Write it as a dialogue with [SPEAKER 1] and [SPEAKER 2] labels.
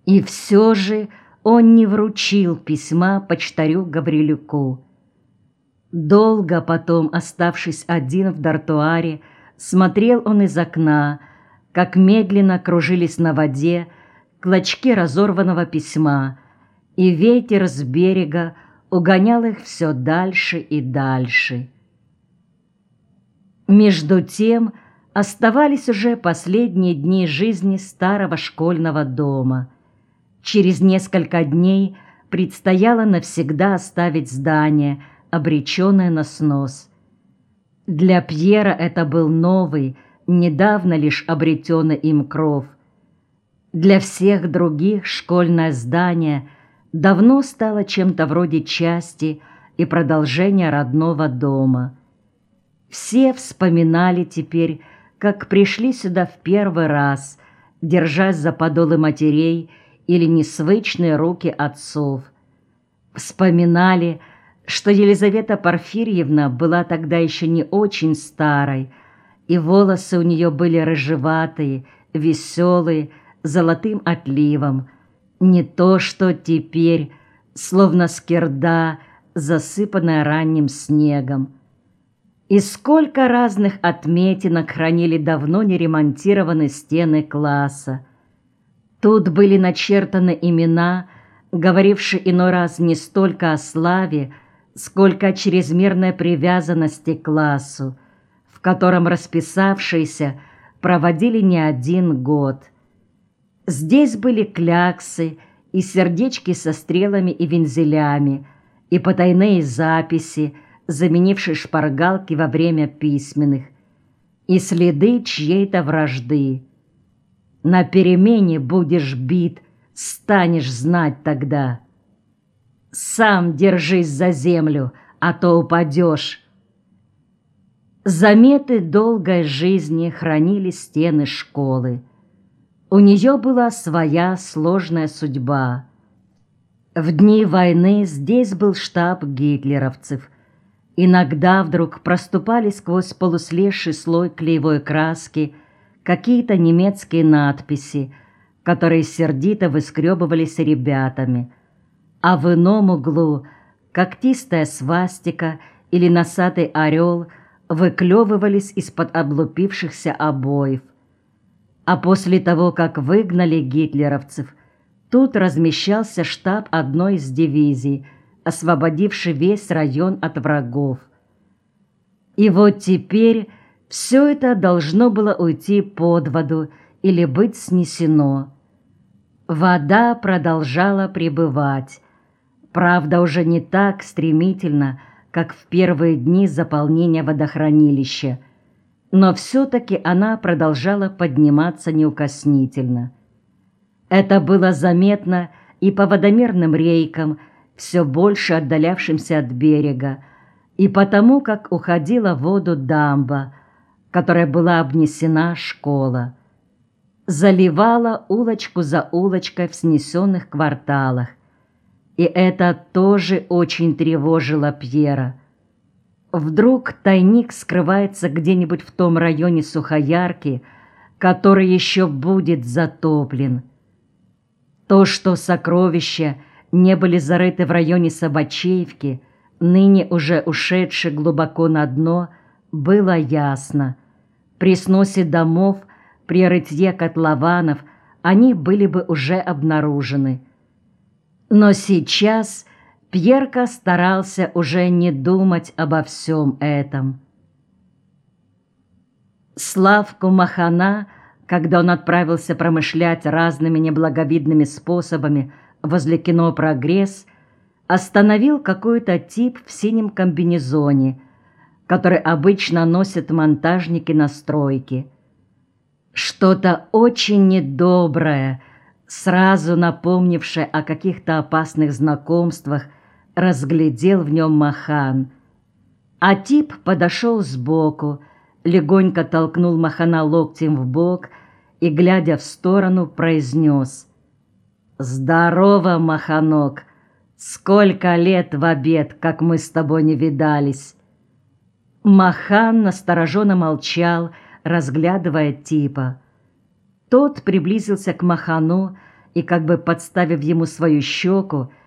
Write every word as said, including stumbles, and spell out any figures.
[SPEAKER 1] И все же он не вручил письма почтарю Гаврилюку. Долго потом, оставшись один в дартуаре, смотрел он из окна, как медленно кружились на воде клочки разорванного письма, и ветер с берега угонял их все дальше и дальше. Между тем оставались уже последние дни жизни старого школьного дома. Через несколько дней предстояло навсегда оставить здание, обреченное на снос. Для Пьера это был новый, недавно лишь обретенный им кров. Для всех других школьное здание давно стало чем-то вроде части и продолжения родного дома. Все вспоминали теперь, как пришли сюда в первый раз, держась за подолы матерей или несвычные руки отцов. Вспоминали, что Елизавета Порфирьевна была тогда еще не очень старой, и волосы у нее были рыжеватые, веселые, золотым отливом, не то что теперь, словно скирда, засыпанная ранним снегом. И сколько разных отметинок хранили давно не ремонтированные стены класса. Тут были начертаны имена, говорившие иной раз не столько о славе, сколько о чрезмерной привязанности к классу, в котором расписавшиеся проводили не один год. Здесь были кляксы и сердечки со стрелами и вензелями, и потайные записи, заменившие шпаргалки во время письменных, и следы чьей-то вражды. На перемене будешь бит, станешь знать тогда. Сам держись за землю, а то упадешь. Заметы долгой жизни хранили стены школы. У нее была своя сложная судьба. В дни войны здесь был штаб гитлеровцев. Иногда вдруг проступали сквозь полуслезший слой клеевой краски какие-то немецкие надписи, которые сердито выскребывались ребятами, а в ином углу когтистая свастика или носатый орел выклевывались из-под облупившихся обоев. А после того, как выгнали гитлеровцев, тут размещался штаб одной из дивизий, освободивший весь район от врагов. И вот теперь все это должно было уйти под воду или быть снесено. Вода продолжала прибывать, правда, уже не так стремительно, как в первые дни заполнения водохранилища, но все-таки она продолжала подниматься неукоснительно. Это было заметно и по водомерным рейкам, все больше отдалявшимся от берега, и потому, как уходила в воду дамба, которая была обнесена школа, заливала улочку за улочкой в снесенных кварталах, и это тоже очень тревожило Пьера. Вдруг тайник скрывается где-нибудь в том районе Сухоярки, который еще будет затоплен. То, что сокровища не были зарыты в районе Собачеевки, ныне уже ушедшие глубоко на дно, было ясно. При сносе домов, при рытье котлованов они были бы уже обнаружены. Но сейчас Пьерка старался уже не думать обо всем этом. Славку Махана, когда он отправился промышлять разными неблаговидными способами возле кино «Прогресс», остановил какой-то тип в синем комбинезоне, который обычно носят монтажники на стройке. Что-то очень недоброе, сразу напомнившее о каких-то опасных знакомствах, разглядел в нем Махан. А тип подошел сбоку, легонько толкнул Махана локтем в бок и, глядя в сторону, произнес: «Здорово, Маханок! Сколько лет в обед, как мы с тобой не видались!» Махан настороженно молчал, разглядывая типа. Тот приблизился к Махану и, как бы подставив ему свою щеку,